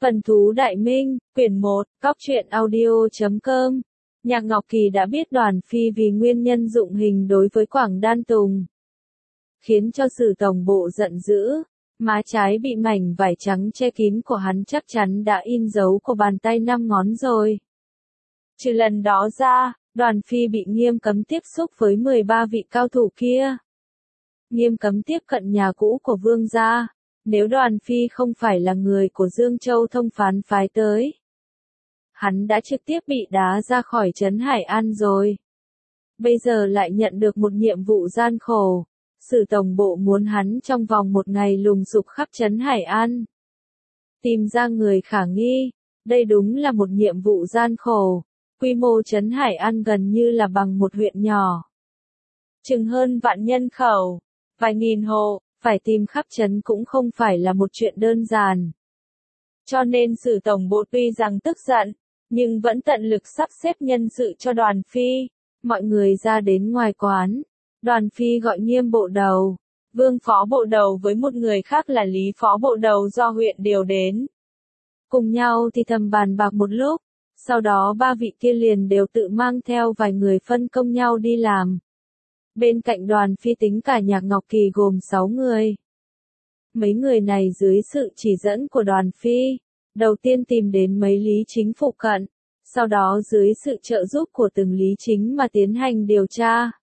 Phần thú Đại Minh, quyển 1, cóc.truyện.audio.com. Nhạc Ngọc Kỳ đã biết Đoàn Phi vì nguyên nhân dụng hình đối với Quảng Đan Tùng, khiến cho Sử Tổng Bộ giận dữ. Má trái bị mảnh vải trắng che kín của hắn chắc chắn đã in dấu của bàn tay 5 ngón rồi. Trừ lần đó ra, Đoàn Phi bị nghiêm cấm tiếp xúc với 13 vị cao thủ kia. Nghiêm cấm tiếp cận nhà cũ của Vương gia. Nếu Đoàn Phi không phải là người của Dương Châu Thông phán phái tới, hắn đã trực tiếp bị đá ra khỏi trấn Hải An rồi. Bây giờ lại nhận được một nhiệm vụ gian khổ. Sử Tổng Bộ muốn hắn trong vòng một ngày lùng sục khắp trấn Hải An, tìm ra người khả nghi. Đây đúng là một nhiệm vụ gian khổ. Quy mô trấn Hải An gần như là bằng một huyện nhỏ, chừng hơn vạn nhân khẩu, vài nghìn hộ. Phải tìm khắp trấn cũng không phải là một chuyện đơn giản. Cho nên Sử Tổng Bộ tuy rằng tức giận, nhưng vẫn tận lực sắp xếp nhân sự cho Đoàn Phi. Mọi người ra đến ngoài quán. Đoàn Phi gọi Nghiêm Bộ Đầu, Vương Phó Bộ Đầu với một người khác là Lý Phó Bộ Đầu do huyện điều đến. Cùng nhau thì thầm bàn bạc một lúc, sau đó ba vị kia liền đều tự mang theo vài người phân công nhau đi làm. Bên cạnh Đoàn Phi tính cả Nhạc Ngọc Kỳ gồm 6 người. Mấy người này dưới sự chỉ dẫn của Đoàn Phi, đầu tiên tìm đến mấy lý chính phụ cận, sau đó dưới sự trợ giúp của từng lý chính mà tiến hành điều tra.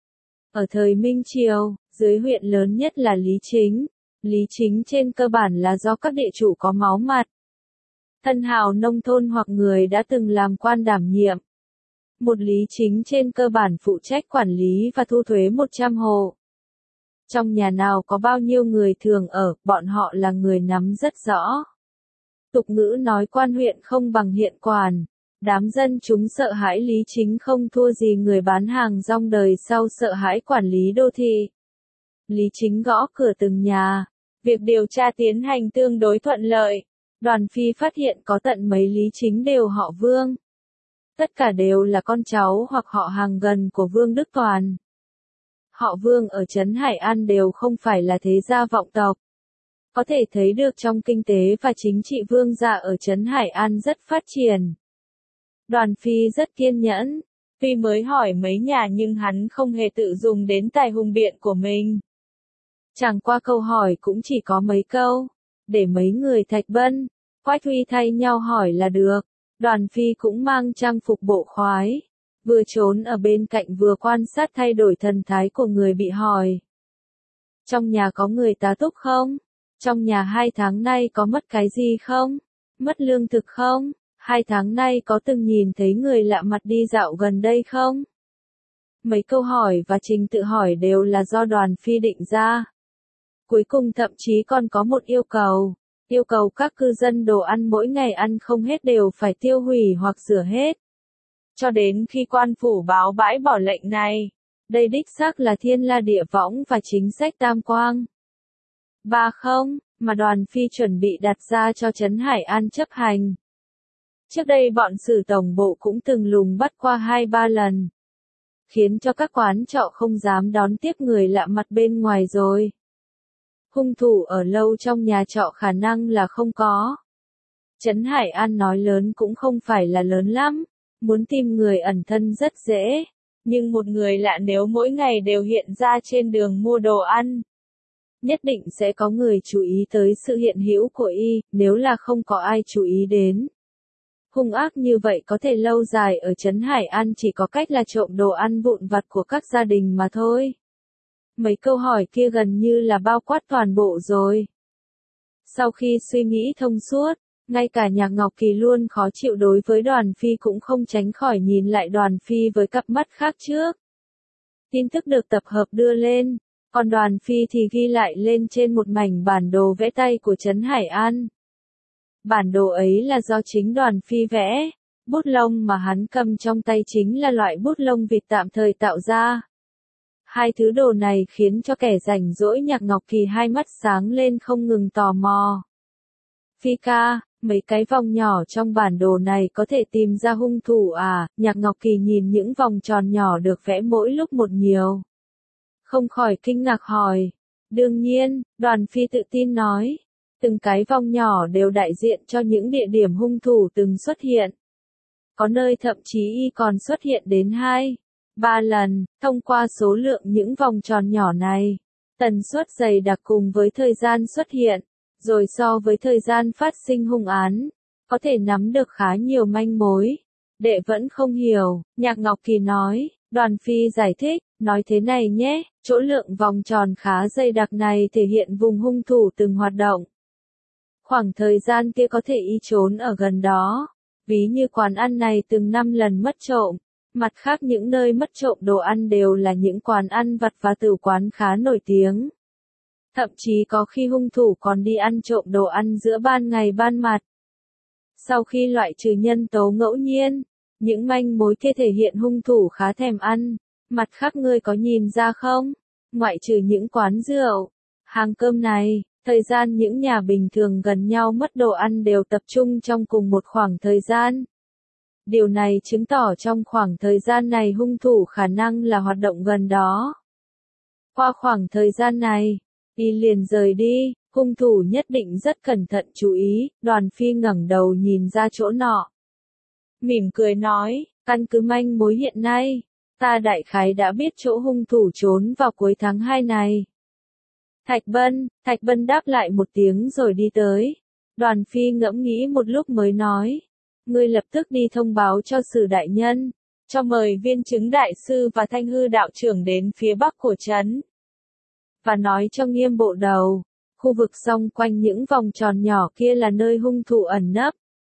Ở thời Minh Triều, dưới huyện lớn nhất là lý chính. Lý chính trên cơ bản là do các địa chủ có máu mặt, thân hào nông thôn hoặc người đã từng làm quan đảm nhiệm. Một lý chính trên cơ bản phụ trách quản lý và thu thuế 100 hộ. Trong nhà nào có bao nhiêu người thường ở, bọn họ là người nắm rất rõ. Tục ngữ nói quan huyện không bằng hiện quản. Đám dân chúng sợ hãi lý chính không thua gì người bán hàng rong đời sau sợ hãi quản lý đô thị. Lý chính gõ cửa từng nhà. Việc điều tra tiến hành tương đối thuận lợi. Đoàn Phi phát hiện có tận mấy lý chính đều họ Vương. Tất cả đều là con cháu hoặc họ hàng gần của Vương Đức Toàn. Họ Vương ở trấn Hải An đều không phải là thế gia vọng tộc. Có thể thấy được trong kinh tế và chính trị Vương gia ở trấn Hải An rất phát triển. Đoàn Phi rất kiên nhẫn. Tuy mới hỏi mấy nhà nhưng hắn không hề tự dùng đến tài hùng biện của mình. Chẳng qua câu hỏi cũng chỉ có mấy câu. Để mấy người Thạch Bân, Quách Huy thay nhau hỏi là được. Đoàn Phi cũng mang trang phục bộ khoái, vừa trốn ở bên cạnh vừa quan sát thay đổi thần thái của người bị hỏi. Trong nhà có người tá túc không? Trong nhà 2 tháng nay có mất cái gì không? Mất lương thực không? 2 tháng nay có từng nhìn thấy người lạ mặt đi dạo gần đây không? Mấy câu hỏi và trình tự hỏi đều là do Đoàn Phi định ra. Cuối cùng thậm chí còn có một yêu cầu. Yêu cầu các cư dân đồ ăn mỗi ngày ăn không hết đều phải tiêu hủy hoặc rửa hết. Cho đến khi quan phủ báo bãi bỏ lệnh này. Đây đích xác là thiên la địa võng và chính sách tam quang. 30. Mà Đoàn Phi chuẩn bị đặt ra cho trấn Hải An chấp hành. Trước đây bọn Sử Tổng Bộ cũng từng lùng bắt qua 2-3 lần. Khiến cho các quán trọ không dám đón tiếp người lạ mặt bên ngoài rồi. Hung thủ ở lâu trong nhà trọ khả năng là không có. Trấn Hải An nói lớn cũng không phải là lớn lắm, muốn tìm người ẩn thân rất dễ, nhưng một người lạ nếu mỗi ngày đều hiện ra trên đường mua đồ ăn, nhất định sẽ có người chú ý tới sự hiện hữu của y, nếu là không có ai chú ý đến. Hung ác như vậy có thể lâu dài ở trấn Hải An chỉ có cách là trộm đồ ăn vụn vặt của các gia đình mà thôi. Mấy câu hỏi kia gần như là bao quát toàn bộ rồi. Sau khi suy nghĩ thông suốt, ngay cả Nhạc Ngọc Kỳ luôn khó chịu đối với Đoàn Phi cũng không tránh khỏi nhìn lại Đoàn Phi với cặp mắt khác trước. Tin tức được tập hợp đưa lên, còn Đoàn Phi thì ghi lại lên trên một mảnh bản đồ vẽ tay của trấn Hải An. Bản đồ ấy là do chính Đoàn Phi vẽ, bút lông mà hắn cầm trong tay chính là loại bút lông vịt tạm thời tạo ra. Hai thứ đồ này khiến cho kẻ rảnh rỗi Nhạc Ngọc Kỳ hai mắt sáng lên không ngừng tò mò. Phi ca, mấy cái vòng nhỏ trong bản đồ này có thể tìm ra hung thủ à? Nhạc Ngọc Kỳ nhìn những vòng tròn nhỏ được vẽ mỗi lúc một nhiều. Không khỏi kinh ngạc hỏi. Đương nhiên, Đoàn Phi tự tin nói. Từng cái vòng nhỏ đều đại diện cho những địa điểm hung thủ từng xuất hiện. Có nơi thậm chí y còn xuất hiện đến 2, 3 lần, thông qua số lượng những vòng tròn nhỏ này, tần suất dày đặc cùng với thời gian xuất hiện, rồi so với thời gian phát sinh hung án, có thể nắm được khá nhiều manh mối. Đệ vẫn không hiểu, Nhạc Ngọc Kỳ nói, Đoàn Phi giải thích, nói thế này nhé, chỗ lượng vòng tròn khá dày đặc này thể hiện vùng hung thủ từng hoạt động. Khoảng thời gian kia có thể y trốn ở gần đó, ví như quán ăn này từng 5 lần mất trộm, mặt khác những nơi mất trộm đồ ăn đều là những quán ăn vặt và tử quán khá nổi tiếng. Thậm chí có khi hung thủ còn đi ăn trộm đồ ăn giữa ban ngày ban mặt. Sau khi loại trừ nhân tố ngẫu nhiên, những manh mối kia thể hiện hung thủ khá thèm ăn. Mặt khác ngươi có nhìn ra không? Ngoại trừ những quán rượu, hàng cơm này, thời gian những nhà bình thường gần nhau mất đồ ăn đều tập trung trong cùng một khoảng thời gian. Điều này chứng tỏ trong khoảng thời gian này hung thủ khả năng là hoạt động gần đó. Qua khoảng thời gian này, y liền rời đi, hung thủ nhất định rất cẩn thận chú ý, Đoàn Phi ngẩng đầu nhìn ra chỗ nọ. Mỉm cười nói, căn cứ manh mối hiện nay, ta đại khái đã biết chỗ hung thủ trốn vào cuối tháng 2 này. Thạch Bân đáp lại một tiếng rồi đi tới. Đoàn Phi ngẫm nghĩ một lúc mới nói, ngươi lập tức đi thông báo cho Sử đại nhân, cho mời Viên Chứng đại sư và Thanh Hư đạo trưởng đến phía bắc của trấn. Và nói cho Nghiêm bộ đầu, khu vực xung quanh những vòng tròn nhỏ kia là nơi hung thủ ẩn nấp.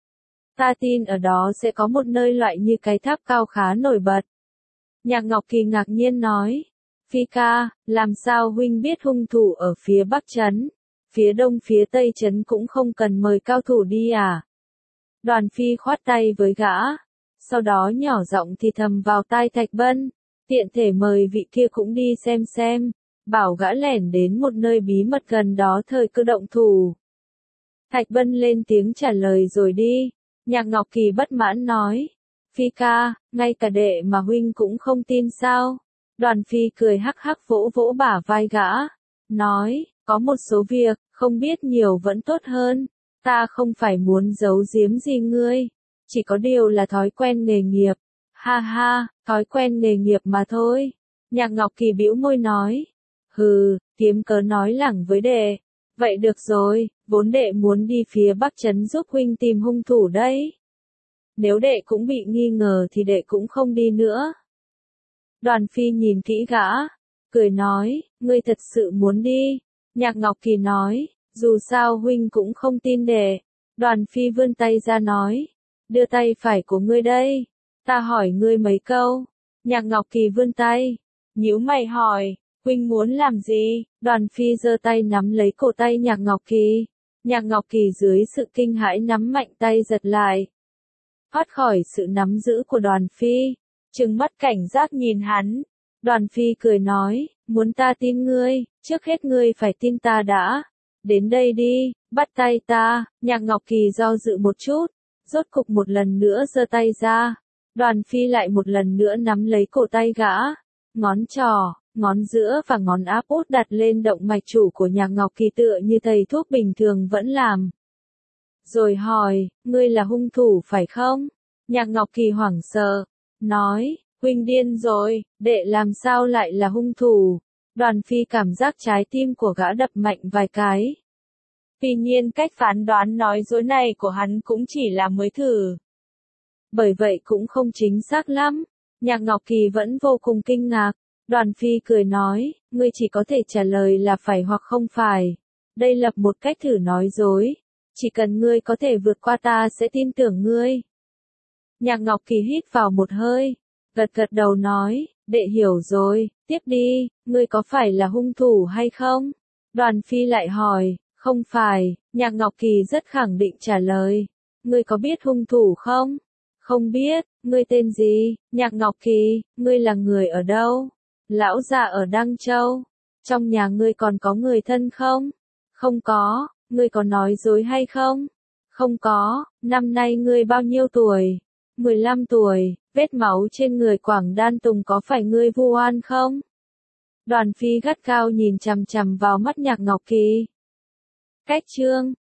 Ta tin ở đó sẽ có một nơi loại như cái tháp cao khá nổi bật. Nhạc Ngọc Kỳ ngạc nhiên nói, Phi ca, làm sao huynh biết hung thủ ở phía bắc trấn, phía đông phía tây trấn cũng không cần mời cao thủ đi à? Đoàn Phi khoát tay với gã, sau đó nhỏ giọng thì thầm vào tai Thạch Bân, tiện thể mời vị kia cũng đi xem, bảo gã lẻn đến một nơi bí mật gần đó thời cơ động thủ. Thạch Bân lên tiếng trả lời rồi đi. Nhạc Ngọc Kỳ bất mãn nói, Phi ca, ngay cả đệ mà huynh cũng không tin sao? Đoàn Phi cười hắc hắc vỗ vỗ bả vai gã, nói, có một số việc, không biết nhiều vẫn tốt hơn, ta không phải muốn giấu giếm gì ngươi, chỉ có điều là thói quen nghề nghiệp, ha ha, thói quen nghề nghiệp mà thôi. Nhạc Ngọc Kỳ bĩu môi nói, hừ, kiếm cớ nói lẳng với đệ, vậy được rồi, vốn đệ muốn đi phía bắc trấn giúp huynh tìm hung thủ đấy. Nếu đệ cũng bị nghi ngờ thì đệ cũng không đi nữa. Đoàn Phi nhìn kỹ gã, cười nói, ngươi thật sự muốn đi. Nhạc Ngọc Kỳ nói, dù sao huynh cũng không tin đệ. Đoàn Phi vươn tay ra nói, đưa tay phải của ngươi đây, ta hỏi ngươi mấy câu. Nhạc Ngọc Kỳ vươn tay, nhíu mày hỏi, huynh muốn làm gì? Đoàn Phi giơ tay nắm lấy cổ tay Nhạc Ngọc Kỳ. Nhạc Ngọc Kỳ dưới sự kinh hãi nắm mạnh tay giật lại. Thoát khỏi sự nắm giữ của Đoàn Phi, trừng mắt cảnh giác nhìn hắn. Đoàn Phi cười nói, muốn ta tin ngươi, trước hết ngươi phải tin ta đã. Đến đây đi, bắt tay ta. Nhạc Ngọc Kỳ do dự một chút, rốt cục một lần nữa giơ tay ra. Đoàn Phi lại một lần nữa nắm lấy cổ tay gã. Ngón trỏ, ngón giữa và ngón áp út đặt lên động mạch chủ của Nhạc Ngọc Kỳ tựa như thầy thuốc bình thường vẫn làm. Rồi hỏi, ngươi là hung thủ phải không? Nhạc Ngọc Kỳ hoảng sợ, nói, huynh điên rồi, đệ làm sao lại là hung thủ? Đoàn Phi cảm giác trái tim của gã đập mạnh vài cái. Tuy nhiên cách phán đoán nói dối này của hắn cũng chỉ là mới thử. Bởi vậy cũng không chính xác lắm. Nhạc Ngọc Kỳ vẫn vô cùng kinh ngạc. Đoàn Phi cười nói, ngươi chỉ có thể trả lời là phải hoặc không phải. Đây là một cách thử nói dối. Chỉ cần ngươi có thể vượt qua ta sẽ tin tưởng ngươi. Nhạc Ngọc Kỳ hít vào một hơi, gật gật đầu nói, đệ hiểu rồi, tiếp đi, ngươi có phải là hung thủ hay không? Đoàn Phi lại hỏi, không phải. Nhạc Ngọc Kỳ rất khẳng định trả lời, ngươi có biết hung thủ không? Không biết. Ngươi tên gì? Nhạc Ngọc Kỳ, ngươi là người ở đâu? Lão già ở Đăng Châu. Trong nhà ngươi còn có người thân không? Không có. Ngươi có nói dối hay không? Không có. Năm nay ngươi bao nhiêu tuổi? 15 tuổi. Vết máu trên người Quảng Đan Tùng có phải ngươi vu oan không? Đoàn Phi gắt gao nhìn chằm chằm vào mắt Nhạc Ngọc Kỳ. Cách chương